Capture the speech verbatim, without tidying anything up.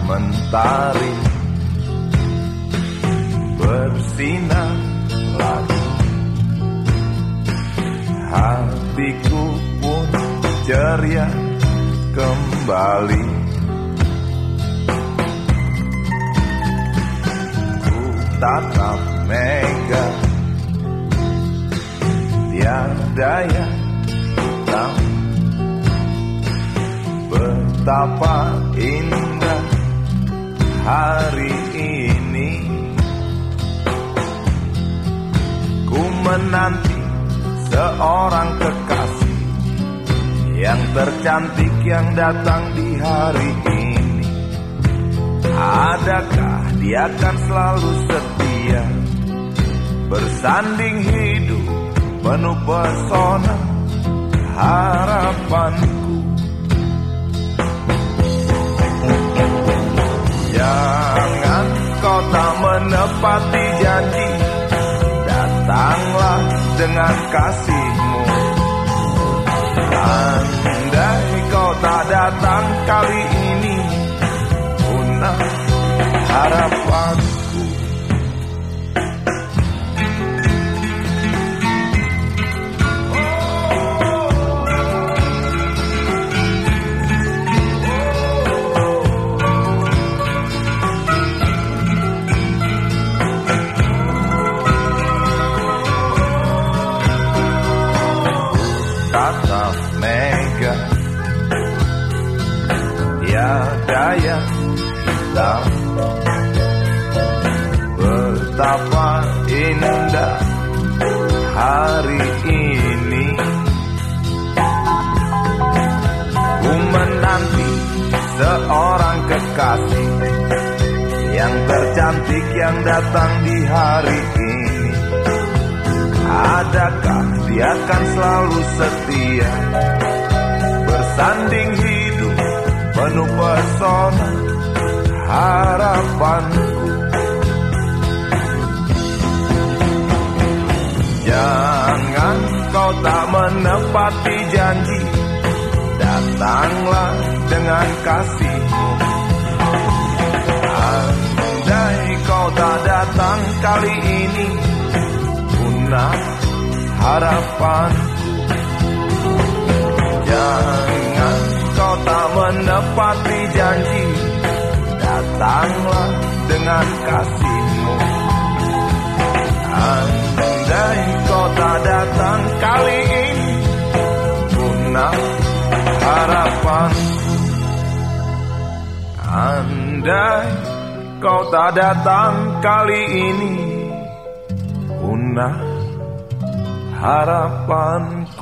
mentari bersinar lagi, hatiku pun ceria kembali. Ku tatap mega, tiada yang tahu betapa indah hari ini. Ku menanti seorang kekasih yang tercantik yang datang di hari ini. Adakah dia akan selalu setia, bersanding hidup penuh pesona harapanku. Jangan kau tak menepati janji, datanglah dengan kasihmu. Andai kau tak datang kali ini, punah harapanku. Tatap mega, tiada yang tahu betapa indah hari ini. Ku menanti seorang kekasih yang tercantik yang datang di hari ini. Adakah dia akan selalu setia, bersanding hidup penuh pesona harapanku. Jangan kau tak menepati janji, datanglah dengan kasihmu. Andai kau tak datang kali ini, punah harapanku. Jangan kau tak menepati janji, datanglah dengan kasihmu. Andai kau tak datang kali ini, punah harapanku. Andai kau tak datang kali ini, punah harapanku.